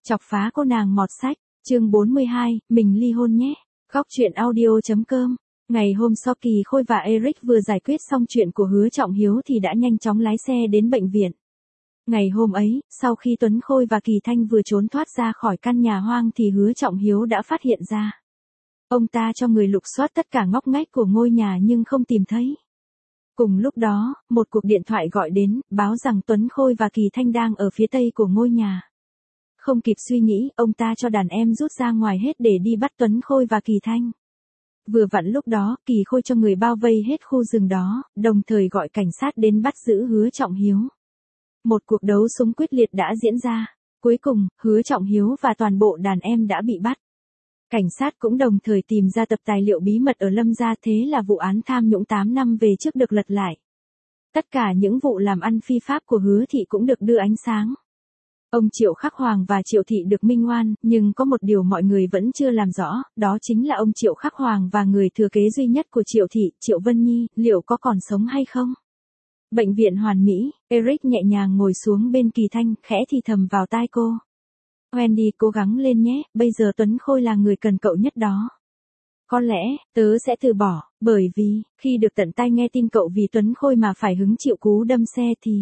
Chọc phá cô nàng mọt sách, chương 42, mình ly hôn nhé. Góc truyện audio.com. Ngày hôm sau Kỳ Khôi và Eric vừa giải quyết xong chuyện của Hứa Trọng Hiếu thì đã nhanh chóng lái xe đến bệnh viện. Ngày hôm ấy, sau khi Tuấn Khôi và Kỳ Thanh vừa trốn thoát ra khỏi căn nhà hoang thì Hứa Trọng Hiếu đã phát hiện ra. Ông ta cho người lục soát tất cả ngóc ngách của ngôi nhà nhưng không tìm thấy. Cùng lúc đó, một cuộc điện thoại gọi đến, báo rằng Tuấn Khôi và Kỳ Thanh đang ở phía tây của ngôi nhà. Không kịp suy nghĩ, ông ta cho đàn em rút ra ngoài hết để đi bắt Tuấn Khôi và Kỳ Thanh. Vừa vặn lúc đó, Kỳ Khôi cho người bao vây hết khu rừng đó, đồng thời gọi cảnh sát đến bắt giữ Hứa Trọng Hiếu. Một cuộc đấu súng quyết liệt đã diễn ra. Cuối cùng, Hứa Trọng Hiếu và toàn bộ đàn em đã bị bắt. Cảnh sát cũng đồng thời tìm ra tập tài liệu bí mật ở Lâm gia, thế là vụ án tham nhũng 8 năm về trước được lật lại. Tất cả những vụ làm ăn phi pháp của Hứa thị cũng được đưa ánh sáng. Ông Triệu Khắc Hoàng và Triệu thị được minh oan, nhưng có một điều mọi người vẫn chưa làm rõ, đó chính là ông Triệu Khắc Hoàng và người thừa kế duy nhất của Triệu thị, Triệu Vân Nhi, liệu có còn sống hay không? Bệnh viện Hoàn Mỹ, Eric nhẹ nhàng ngồi xuống bên Kỳ Thanh, khẽ thì thầm vào tai cô. Wendy, cố gắng lên nhé, bây giờ Tuấn Khôi là người cần cậu nhất đó. Có lẽ, tớ sẽ từ bỏ, bởi vì, khi được tận tai nghe tin cậu vì Tuấn Khôi mà phải hứng chịu cú đâm xe thì...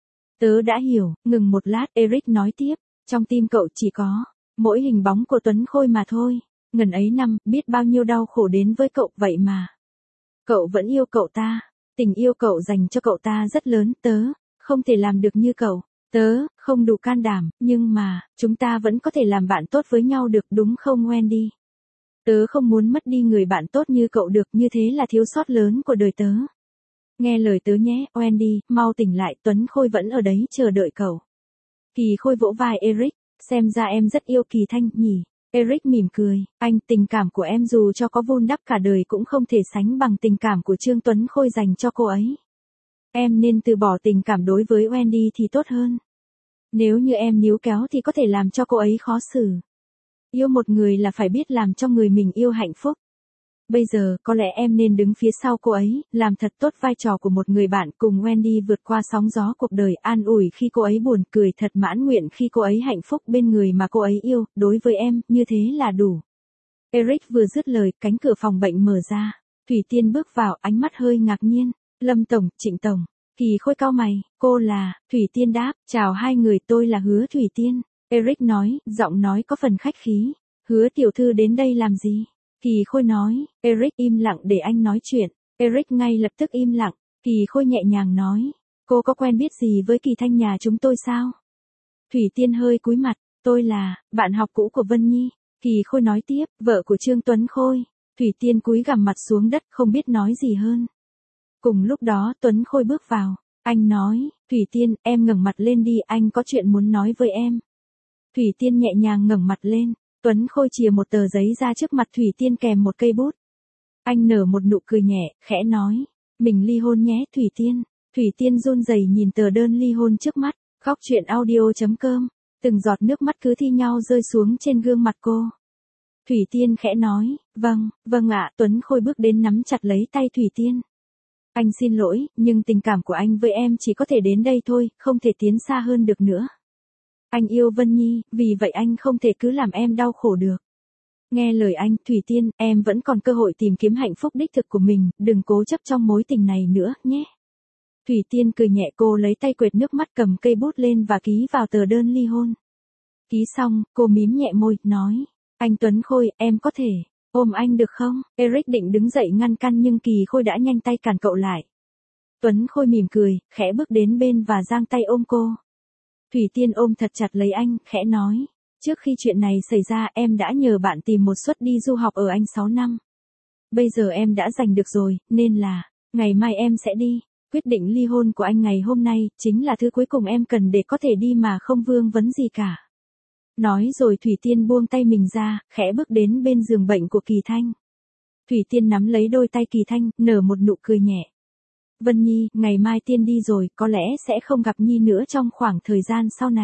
Tớ đã hiểu, ngừng một lát, Eric nói tiếp, trong tim cậu chỉ có mỗi hình bóng của Tuấn Khôi mà thôi. Ngần ấy năm, biết bao nhiêu đau khổ đến với cậu, vậy mà cậu vẫn yêu cậu ta. Tình yêu cậu dành cho cậu ta rất lớn, tớ không thể làm được như cậu. Tớ không đủ can đảm, nhưng mà chúng ta vẫn có thể làm bạn tốt với nhau được, đúng không Wendy? Tớ không muốn mất đi người bạn tốt như cậu được, như thế là thiếu sót lớn của đời tớ. Nghe lời tớ nhé, Wendy, mau tỉnh lại, Tuấn Khôi vẫn ở đấy chờ đợi cậu. Kỳ Khôi vỗ vai Eric, xem ra em rất yêu Kỳ Thanh nhỉ. Eric mỉm cười, anh, tình cảm của em dù cho có vun đắp cả đời cũng không thể sánh bằng tình cảm của Trương Tuấn Khôi dành cho cô ấy. Em nên từ bỏ tình cảm đối với Wendy thì tốt hơn. Nếu như em níu kéo thì có thể làm cho cô ấy khó xử. Yêu một người là phải biết làm cho người mình yêu hạnh phúc. Bây giờ, có lẽ em nên đứng phía sau cô ấy, làm thật tốt vai trò của một người bạn cùng Wendy vượt qua sóng gió cuộc đời, an ủi khi cô ấy buồn, cười thật mãn nguyện khi cô ấy hạnh phúc bên người mà cô ấy yêu, đối với em, như thế là đủ. Eric vừa dứt lời, cánh cửa phòng bệnh mở ra. Thủy Tiên bước vào, ánh mắt hơi ngạc nhiên. Lâm Tổng, Trịnh Tổng. Kỳ Khôi cau mày, cô là, Thủy Tiên đáp, chào hai người, tôi là Hứa Thủy Tiên. Eric nói, giọng nói có phần khách khí. Hứa tiểu thư đến đây làm gì? Kỳ Khôi nói, Eric im lặng để anh nói chuyện. Eric ngay lập tức im lặng. Kỳ Khôi nhẹ nhàng nói, cô có quen biết gì với Kỳ Thanh nhà chúng tôi sao? Thủy Tiên hơi cúi mặt, tôi là bạn học cũ của Vân Nhi. Kỳ Khôi nói tiếp, vợ của Trương Tuấn Khôi. Thủy Tiên cúi gằm mặt xuống đất, không biết nói gì hơn. Cùng lúc đó Tuấn Khôi bước vào. Anh nói, Thủy Tiên, em ngẩng mặt lên đi, anh có chuyện muốn nói với em. Thủy Tiên nhẹ nhàng ngẩng mặt lên. Tuấn Khôi chìa một tờ giấy ra trước mặt Thủy Tiên kèm một cây bút. Anh nở một nụ cười nhẹ, khẽ nói, mình ly hôn nhé Thủy Tiên. Thủy Tiên run rẩy nhìn tờ đơn ly hôn trước mắt. Góc truyện audio.com. Từng giọt nước mắt cứ thi nhau rơi xuống trên gương mặt cô. Thủy Tiên khẽ nói, vâng ạ. Tuấn Khôi bước đến nắm chặt lấy tay Thủy Tiên. Anh xin lỗi, nhưng tình cảm của anh với em chỉ có thể đến đây thôi, không thể tiến xa hơn được nữa. Anh yêu Vân Nhi, vì vậy anh không thể cứ làm em đau khổ được. Nghe lời anh, Thủy Tiên, em vẫn còn cơ hội tìm kiếm hạnh phúc đích thực của mình, đừng cố chấp trong mối tình này nữa, nhé. Thủy Tiên cười nhẹ, cô lấy tay quệt nước mắt, cầm cây bút lên và ký vào tờ đơn ly hôn. Ký xong, cô mím nhẹ môi, nói, anh Tuấn Khôi, em có thể ôm anh được không? Eric định đứng dậy ngăn căn nhưng Kỳ Khôi đã nhanh tay cản cậu lại. Tuấn Khôi mỉm cười, khẽ bước đến bên và giang tay ôm cô. Thủy Tiên ôm thật chặt lấy anh, khẽ nói, trước khi chuyện này xảy ra em đã nhờ bạn tìm một suất đi du học ở Anh 6 năm. Bây giờ em đã giành được rồi, nên là, ngày mai em sẽ đi. Quyết định ly hôn của anh ngày hôm nay, chính là thứ cuối cùng em cần để có thể đi mà không vương vấn gì cả. Nói rồi Thủy Tiên buông tay mình ra, khẽ bước đến bên giường bệnh của Kỳ Thanh. Thủy Tiên nắm lấy đôi tay Kỳ Thanh, nở một nụ cười nhẹ. Vân Nhi, ngày mai Tiên đi rồi, có lẽ sẽ không gặp Nhi nữa trong khoảng thời gian sau này.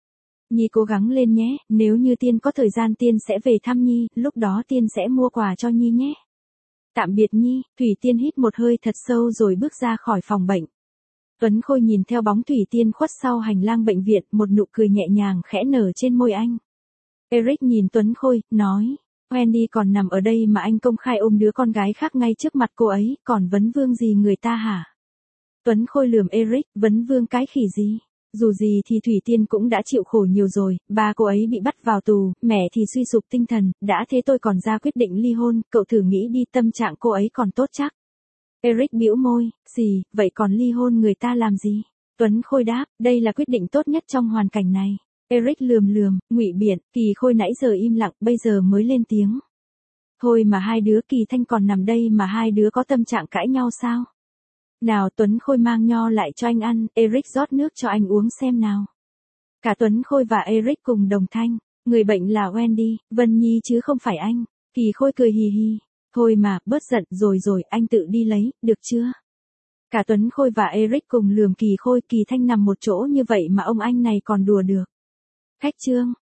Nhi cố gắng lên nhé, nếu như Tiên có thời gian Tiên sẽ về thăm Nhi, lúc đó Tiên sẽ mua quà cho Nhi nhé. Tạm biệt Nhi. Thủy Tiên hít một hơi thật sâu rồi bước ra khỏi phòng bệnh. Tuấn Khôi nhìn theo bóng Thủy Tiên khuất sau hành lang bệnh viện, một nụ cười nhẹ nhàng khẽ nở trên môi anh. Eric nhìn Tuấn Khôi, nói. Wendy còn nằm ở đây mà anh công khai ôm đứa con gái khác ngay trước mặt cô ấy, còn vấn vương gì người ta hả? Tuấn Khôi lườm Eric, vấn vương cái khỉ gì? Dù gì thì Thủy Tiên cũng đã chịu khổ nhiều rồi, ba cô ấy bị bắt vào tù, mẹ thì suy sụp tinh thần, đã thế tôi còn ra quyết định ly hôn, cậu thử nghĩ đi, tâm trạng cô ấy còn tốt chắc. Eric bĩu môi, gì, vậy còn ly hôn người ta làm gì? Tuấn Khôi đáp, đây là quyết định tốt nhất trong hoàn cảnh này. Eric lườm, ngụy biện, Kỳ Khôi nãy giờ im lặng, bây giờ mới lên tiếng. Thôi mà hai đứa Kỳ Thanh còn nằm đây mà hai đứa có tâm trạng cãi nhau sao? Nào Tuấn Khôi mang nho lại cho anh ăn, Eric rót nước cho anh uống xem nào. Cả Tuấn Khôi và Eric cùng đồng thanh, người bệnh là Wendy, Vân Nhi chứ không phải anh. Kỳ Khôi cười hì hì, thôi mà, bớt giận rồi, anh tự đi lấy, được chưa? Cả Tuấn Khôi và Eric cùng lườm Kỳ Khôi, Kỳ Thanh nằm một chỗ như vậy mà ông anh này còn đùa được. Khách trương.